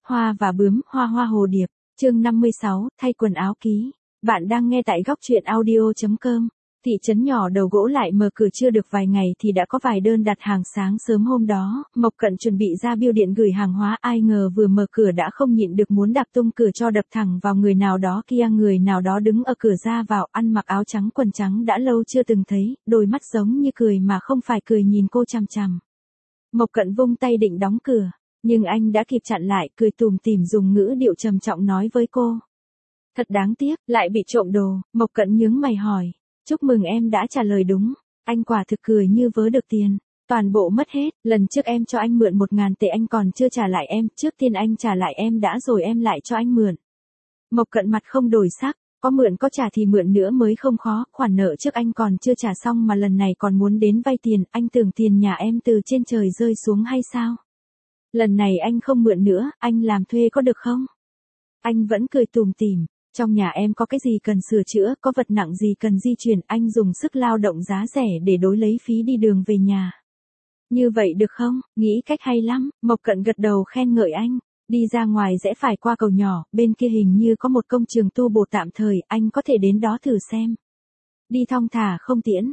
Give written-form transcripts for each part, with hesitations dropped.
Hoa và bướm, hoa hoa hồ điệp, chương 56, thay quần áo ký. Bạn đang nghe tại góc truyện audio.com. Thị trấn nhỏ Đầu Gỗ lại mở cửa chưa được vài ngày thì đã có vài đơn đặt hàng sáng sớm hôm đó. Mộc Cận chuẩn bị ra bưu điện gửi hàng hóa, ai ngờ vừa mở cửa đã không nhịn được muốn đạp tung cửa cho đập thẳng vào người nào đó kia. Người nào đó đứng ở cửa ra vào, ăn mặc áo trắng quần trắng đã lâu chưa từng thấy, đôi mắt giống như cười mà không phải cười nhìn cô chằm chằm. Mộc Cận vung tay định đóng cửa, nhưng anh đã kịp chặn lại, cười tủm tỉm dùng ngữ điệu trầm trọng nói với cô. Thật đáng tiếc, lại bị trộm đồ. Mộc Cận nhướng mày hỏi. Chúc mừng em đã trả lời đúng. Anh quả thực cười như vớ được tiền. Toàn bộ mất hết, lần trước em cho anh mượn 1.000 tệ anh còn chưa trả lại em, trước tiên anh trả lại em đã rồi em lại cho anh mượn. Mộc Cận mặt không đổi sắc, có mượn có trả thì mượn nữa mới không khó, khoản nợ trước anh còn chưa trả xong mà lần này còn muốn đến vay tiền, anh tưởng tiền nhà em từ trên trời rơi xuống hay sao? Lần này anh không mượn nữa, anh làm thuê có được không? Anh vẫn cười tủm tỉm. Trong nhà em có cái gì cần sửa chữa, có vật nặng gì cần di chuyển, anh dùng sức lao động giá rẻ để đối lấy phí đi đường về nhà. Như vậy được không? Nghĩ cách hay lắm. Mộc Cận gật đầu khen ngợi anh. Đi ra ngoài rẽ phải qua cầu nhỏ, bên kia hình như có một công trường tu bổ tạm thời, anh có thể đến đó thử xem. Đi thong thả không tiễn.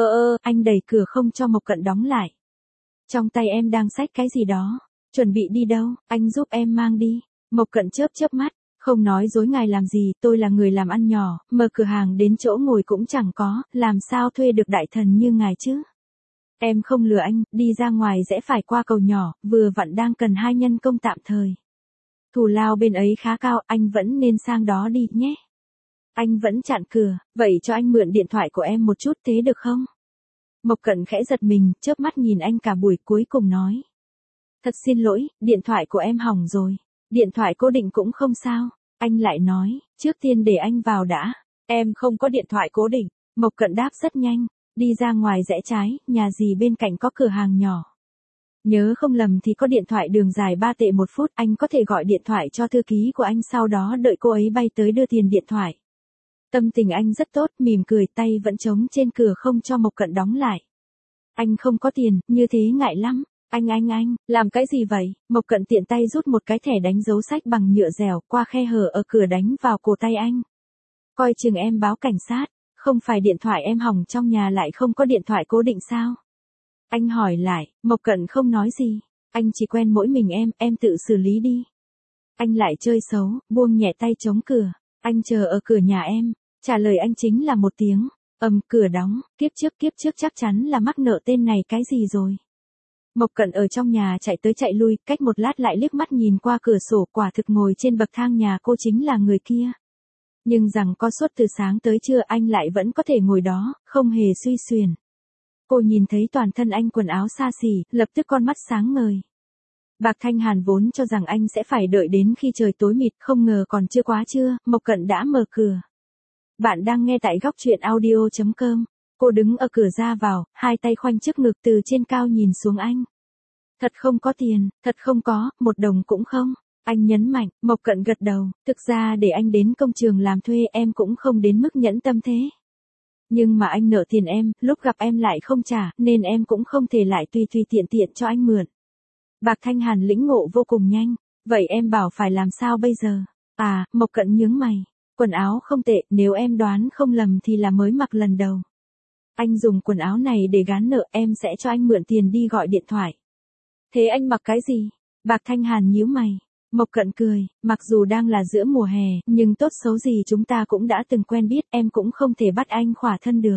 Anh đẩy cửa không cho Mộc Cận đóng lại. Trong tay em đang xách cái gì đó. Chuẩn bị đi đâu, anh giúp em mang đi. Mộc Cận chớp mắt. Không nói dối ngài làm gì, tôi là người làm ăn nhỏ, mở cửa hàng đến chỗ ngồi cũng chẳng có, làm sao thuê được đại thần như ngài chứ? Em không lừa anh, đi ra ngoài rẽ phải qua cầu nhỏ, vừa vặn đang cần 2 nhân công tạm thời. Thù lao bên ấy khá cao, anh vẫn nên sang đó đi nhé. Anh vẫn chặn cửa, vậy cho anh mượn điện thoại của em một chút thế được không? Mộc Cận khẽ giật mình, chớp mắt nhìn anh cả buổi cuối cùng nói. Thật xin lỗi, điện thoại của em hỏng rồi. Điện thoại cố định cũng không sao. Anh lại nói, trước tiên để anh vào đã. Em không có điện thoại cố định. Mộc Cận đáp rất nhanh. Đi ra ngoài rẽ trái, nhà dì bên cạnh có cửa hàng nhỏ. Nhớ không lầm thì có điện thoại đường dài 3 tệ 1 phút. Anh có thể gọi điện thoại cho thư ký của anh, sau đó đợi cô ấy bay tới đưa tiền điện thoại. Tâm tình anh rất tốt, mỉm cười, tay vẫn trống trên cửa không cho Mộc Cận đóng lại. Anh không có tiền, như thế ngại lắm. Anh, làm cái gì vậy? Mộc Cận tiện tay rút một cái thẻ đánh dấu sách bằng nhựa dẻo qua khe hở ở cửa đánh vào cổ tay anh. Coi chừng em báo cảnh sát, không phải điện thoại em hỏng trong nhà lại không có điện thoại cố định sao? Anh hỏi lại, Mộc Cận không nói gì, anh chỉ quen mỗi mình em tự xử lý đi. Anh lại chơi xấu, buông nhẹ tay chống cửa, anh chờ ở cửa nhà em, trả lời anh chính là một tiếng, cửa đóng, kiếp trước chắc chắn là mắc nợ tên này cái gì rồi. Mộc Cận ở trong nhà chạy tới chạy lui, cách một lát lại liếc mắt nhìn qua cửa sổ, quả thực ngồi trên bậc thang nhà cô chính là người kia. Nhưng rằng có suốt từ sáng tới trưa anh lại vẫn có thể ngồi đó, không hề suy xuyển. Cô nhìn thấy toàn thân anh quần áo xa xỉ, lập tức con mắt sáng ngời. Bạc Thanh Hàn vốn cho rằng anh sẽ phải đợi đến khi trời tối mịt, không ngờ còn chưa quá trưa, Mộc Cận đã mở cửa. Bạn đang nghe tại góc truyện audio.com. Cô đứng ở cửa ra vào, hai tay khoanh trước ngực từ trên cao nhìn xuống anh. Thật không có tiền, thật không có, 1 đồng cũng không. Anh nhấn mạnh, Mộc Cận gật đầu, thực ra để anh đến công trường làm thuê em cũng không đến mức nhẫn tâm thế. Nhưng mà anh nợ tiền em, lúc gặp em lại không trả, nên em cũng không thể lại tùy tiện cho anh mượn. Bạc Thanh Hàn lĩnh ngộ vô cùng nhanh, vậy em bảo phải làm sao bây giờ? Mộc Cận nhướng mày, quần áo không tệ, nếu em đoán không lầm thì là mới mặc lần đầu. Anh dùng quần áo này để gán nợ, em sẽ cho anh mượn tiền đi gọi điện thoại. Thế anh mặc cái gì? Bạc Thanh Hàn nhíu mày. Mộc Cận cười, mặc dù đang là giữa mùa hè, nhưng tốt xấu gì chúng ta cũng đã từng quen biết, em cũng không thể bắt anh khỏa thân được.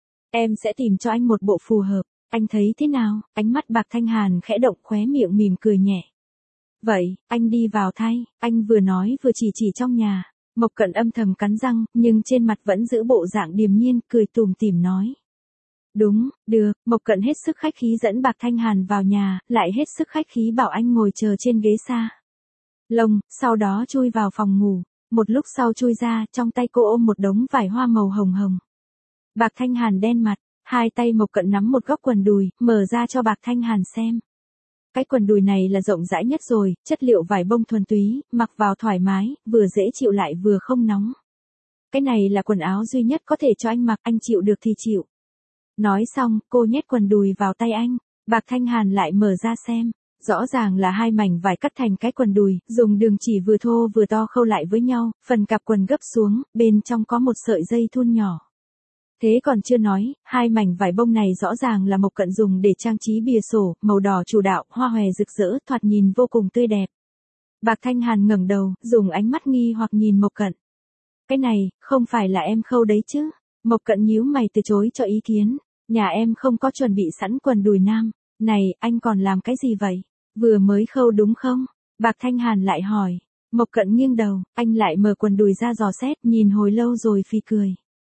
Em sẽ tìm cho anh một bộ phù hợp, anh thấy thế nào? Ánh mắt Bạc Thanh Hàn khẽ động, khóe miệng mỉm cười nhẹ. Vậy, anh đi vào thay, anh vừa nói vừa chỉ trong nhà. Mộc Cận âm thầm cắn răng, nhưng trên mặt vẫn giữ bộ dạng điềm nhiên, cười tủm tỉm nói. Đúng, được, Mộc Cận hết sức khách khí dẫn Bạc Thanh Hàn vào nhà, lại hết sức khách khí bảo anh ngồi chờ trên ghế xa lông, sau đó chui vào phòng ngủ. Một lúc sau chui ra, trong tay cô ôm một đống vải hoa màu hồng hồng. Bạc Thanh Hàn đen mặt, hai tay Mộc Cận nắm một góc quần đùi, mở ra cho Bạc Thanh Hàn xem. Cái quần đùi này là rộng rãi nhất rồi, chất liệu vải bông thuần túy, mặc vào thoải mái, vừa dễ chịu lại vừa không nóng. Cái này là quần áo duy nhất có thể cho anh mặc, anh chịu được thì chịu. Nói xong, cô nhét quần đùi vào tay anh, Bạc Thanh Hàn lại mở ra xem. Rõ ràng là hai mảnh vải cắt thành cái quần đùi, dùng đường chỉ vừa thô vừa to khâu lại với nhau, phần cạp quần gấp xuống, bên trong có một sợi dây thun nhỏ. Thế còn chưa nói, hai mảnh vải bông này rõ ràng là Mộc Cận dùng để trang trí bìa sổ, màu đỏ chủ đạo, hoa hòe rực rỡ, thoạt nhìn vô cùng tươi đẹp. Bạc Thanh Hàn ngẩng đầu, dùng ánh mắt nghi hoặc nhìn Mộc Cận. Cái này, không phải là em khâu đấy chứ? Mộc Cận nhíu mày từ chối cho ý kiến. Nhà em không có chuẩn bị sẵn quần đùi nam. Này, anh còn làm cái gì vậy? Vừa mới khâu đúng không? Bạc Thanh Hàn lại hỏi. Mộc Cận nghiêng đầu, anh lại mở quần đùi ra dò xét, nhìn hồi lâu rồi phì cười.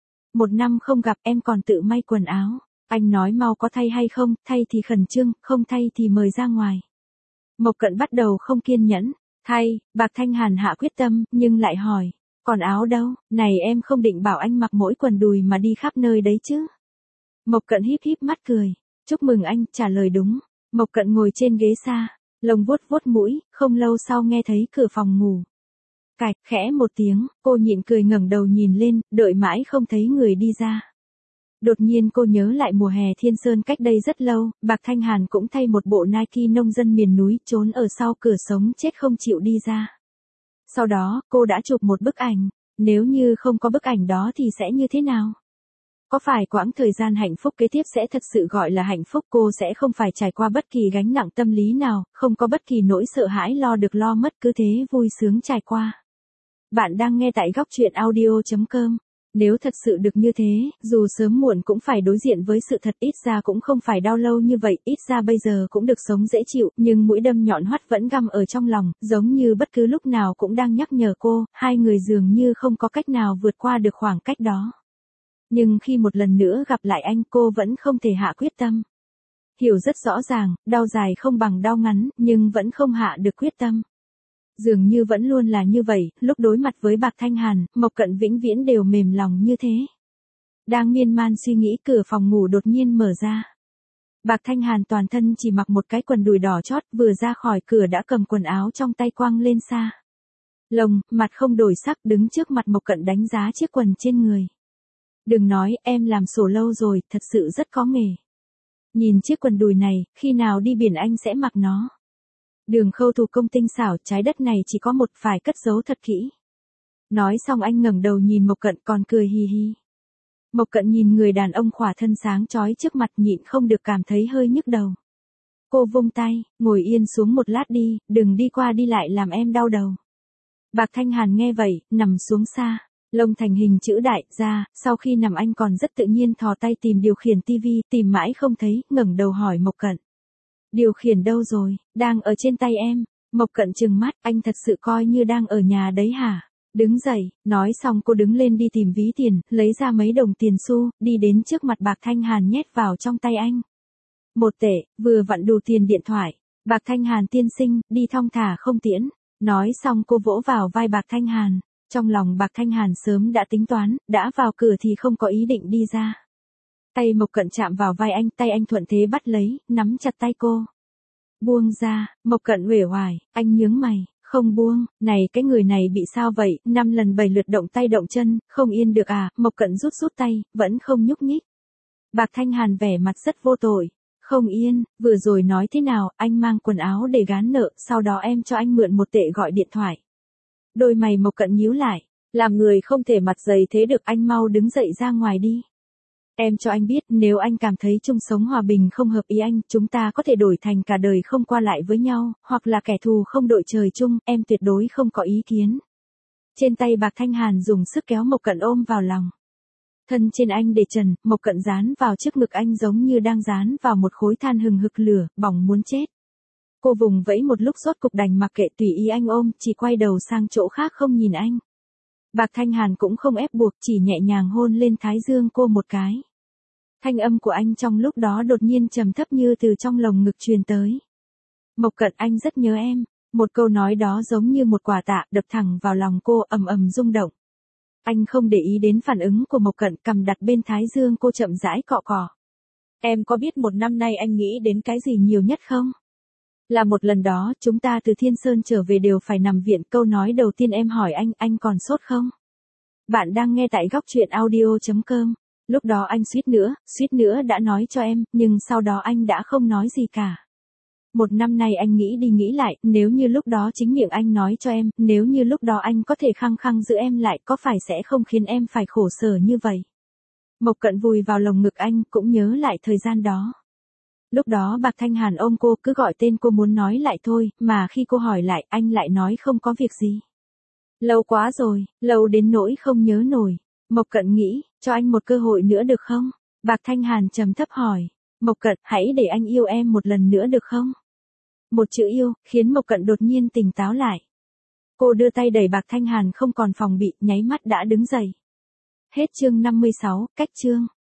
1 năm không gặp em còn tự may quần áo. Anh nói mau có thay hay không, thay thì khẩn trương, không thay thì mời ra ngoài. Mộc Cận bắt đầu không kiên nhẫn. Thay, Bạc Thanh Hàn hạ quyết tâm, nhưng lại hỏi. Còn áo đâu, này em không định bảo anh mặc mỗi quần đùi mà đi khắp nơi đấy chứ? Mộc Cận híp híp mắt cười. Chúc mừng anh, trả lời đúng. Mộc Cận ngồi trên ghế xa, lông vuốt vuốt mũi, không lâu sau nghe thấy cửa phòng ngủ. Cạch, khẽ một tiếng, cô nhịn cười ngẩng đầu nhìn lên, đợi mãi không thấy người đi ra. Đột nhiên cô nhớ lại mùa hè Thiên Sơn cách đây rất lâu, Bạc Thanh Hàn cũng thay một bộ Nike nông dân miền núi trốn ở sau cửa sống chết không chịu đi ra. Sau đó, cô đã chụp một bức ảnh, nếu như không có bức ảnh đó thì sẽ như thế nào? Có phải quãng thời gian hạnh phúc kế tiếp sẽ thật sự gọi là hạnh phúc, cô sẽ không phải trải qua bất kỳ gánh nặng tâm lý nào, không có bất kỳ nỗi sợ hãi lo được lo mất, cứ thế vui sướng trải qua. Bạn đang nghe tại góc truyện audio.com. Nếu thật sự được như thế, dù sớm muộn cũng phải đối diện với sự thật, ít ra cũng không phải đau lâu như vậy, ít ra bây giờ cũng được sống dễ chịu, nhưng mũi đâm nhọn hoắt vẫn găm ở trong lòng, giống như bất cứ lúc nào cũng đang nhắc nhở cô, hai người dường như không có cách nào vượt qua được khoảng cách đó. Nhưng khi một lần nữa gặp lại anh, cô vẫn không thể hạ quyết tâm. Hiểu rất rõ ràng, đau dài không bằng đau ngắn, nhưng vẫn không hạ được quyết tâm. Dường như vẫn luôn là như vậy, lúc đối mặt với Bạc Thanh Hàn, Mộc Cận vĩnh viễn đều mềm lòng như thế. Đang miên man suy nghĩ, cửa phòng ngủ đột nhiên mở ra. Bạc Thanh Hàn toàn thân chỉ mặc một cái quần đùi đỏ chót, vừa ra khỏi cửa đã cầm quần áo trong tay quăng lên xa. Lồng, mặt không đổi sắc, đứng trước mặt Mộc Cận đánh giá chiếc quần trên người. Đừng nói, em làm sổ lâu rồi, thật sự rất có nghề. Nhìn chiếc quần đùi này, khi nào đi biển anh sẽ mặc nó. Đường khâu thủ công tinh xảo, trái đất này chỉ có một, phải cất giấu thật kỹ. Nói xong anh ngẩng đầu nhìn Mộc Cận còn cười hì hì. Mộc Cận nhìn người đàn ông khỏa thân sáng chói trước mặt nhịn không được cảm thấy hơi nhức đầu. Cô vung tay, ngồi yên xuống một lát đi, đừng đi qua đi lại làm em đau đầu. Bạc Thanh Hàn nghe vậy, nằm xuống xa. Lông thành hình chữ đại ra, sau khi nằm anh còn rất tự nhiên thò tay tìm điều khiển tivi, tìm mãi không thấy, ngẩng đầu hỏi Mộc Cận. Điều khiển đâu rồi, đang ở trên tay em. Mộc Cận trừng mắt, anh thật sự coi như đang ở nhà đấy hả? Đứng dậy, nói xong cô đứng lên đi tìm ví tiền, lấy ra mấy đồng tiền xu, đi đến trước mặt Bạc Thanh Hàn nhét vào trong tay anh. 1 tệ, vừa vặn đủ tiền điện thoại. Bạc Thanh Hàn tiên sinh, đi thong thả không tiễn. Nói xong cô vỗ vào vai Bạc Thanh Hàn. Trong lòng Bạc Thanh Hàn sớm đã tính toán, đã vào cửa thì không có ý định đi ra. Tay Mộc Cận chạm vào vai anh, tay anh thuận thế bắt lấy, nắm chặt tay cô. Buông ra, Mộc Cận uể oải, anh nhướng mày, không buông, này cái người này bị sao vậy, 5 lần 7 lượt động tay động chân, không yên được à, Mộc Cận rút tay, vẫn không nhúc nhích. Bạc Thanh Hàn vẻ mặt rất vô tội, không yên, vừa rồi nói thế nào, anh mang quần áo để gán nợ, sau đó em cho anh mượn 1 tệ gọi điện thoại. Đôi mày Mộc Cận nhíu lại, làm người không thể mặt dày thế được, anh mau đứng dậy ra ngoài đi. Em cho anh biết, nếu anh cảm thấy chung sống hòa bình không hợp ý anh, chúng ta có thể đổi thành cả đời không qua lại với nhau, hoặc là kẻ thù không đội trời chung, em tuyệt đối không có ý kiến. Trên tay Bạc Thanh Hàn dùng sức kéo Mộc Cận ôm vào lòng. Thân trên anh để trần, Mộc Cận dán vào trước ngực anh giống như đang dán vào một khối than hừng hực lửa, bỏng muốn chết. Cô vùng vẫy một lúc rốt cục đành mặc kệ tùy ý anh ôm, chỉ quay đầu sang chỗ khác không nhìn anh. Bạc Thanh Hàn cũng không ép buộc, chỉ nhẹ nhàng hôn lên thái dương cô một cái. Thanh âm của anh trong lúc đó đột nhiên trầm thấp như từ trong lồng ngực truyền tới. Mộc Cận, anh rất nhớ em. Một câu nói đó giống như một quả tạ đập thẳng vào lòng cô, ầm ầm rung động. Anh không để ý đến phản ứng của Mộc Cận, cầm đặt bên thái dương cô chậm rãi cọ cọ. Em có biết 1 năm nay anh nghĩ đến cái gì nhiều nhất không? Là một lần đó, chúng ta từ Thiên Sơn trở về đều phải nằm viện, câu nói đầu tiên em hỏi anh còn sốt không? Bạn đang nghe tại góc truyện audio.com. Lúc đó anh suýt nữa đã nói cho em, nhưng sau đó anh đã không nói gì cả. 1 năm nay anh nghĩ đi nghĩ lại, nếu như lúc đó chính miệng anh nói cho em, nếu như lúc đó anh có thể khăng khăng giữ em lại, có phải sẽ không khiến em phải khổ sở như vậy? Mộc Cận vùi vào lồng ngực anh, cũng nhớ lại thời gian đó. Lúc đó Bạc Thanh Hàn ôm cô, cứ gọi tên cô muốn nói lại thôi, mà khi cô hỏi lại, anh lại nói không có việc gì. Lâu quá rồi, lâu đến nỗi không nhớ nổi. Mộc Cận nghĩ, cho anh một cơ hội nữa được không? Bạc Thanh Hàn trầm thấp hỏi. Mộc Cận, hãy để anh yêu em một lần nữa được không? Một chữ yêu, khiến Mộc Cận đột nhiên tỉnh táo lại. Cô đưa tay đẩy Bạc Thanh Hàn không còn phòng bị, nháy mắt đã đứng dậy. Hết chương 56, cách chương.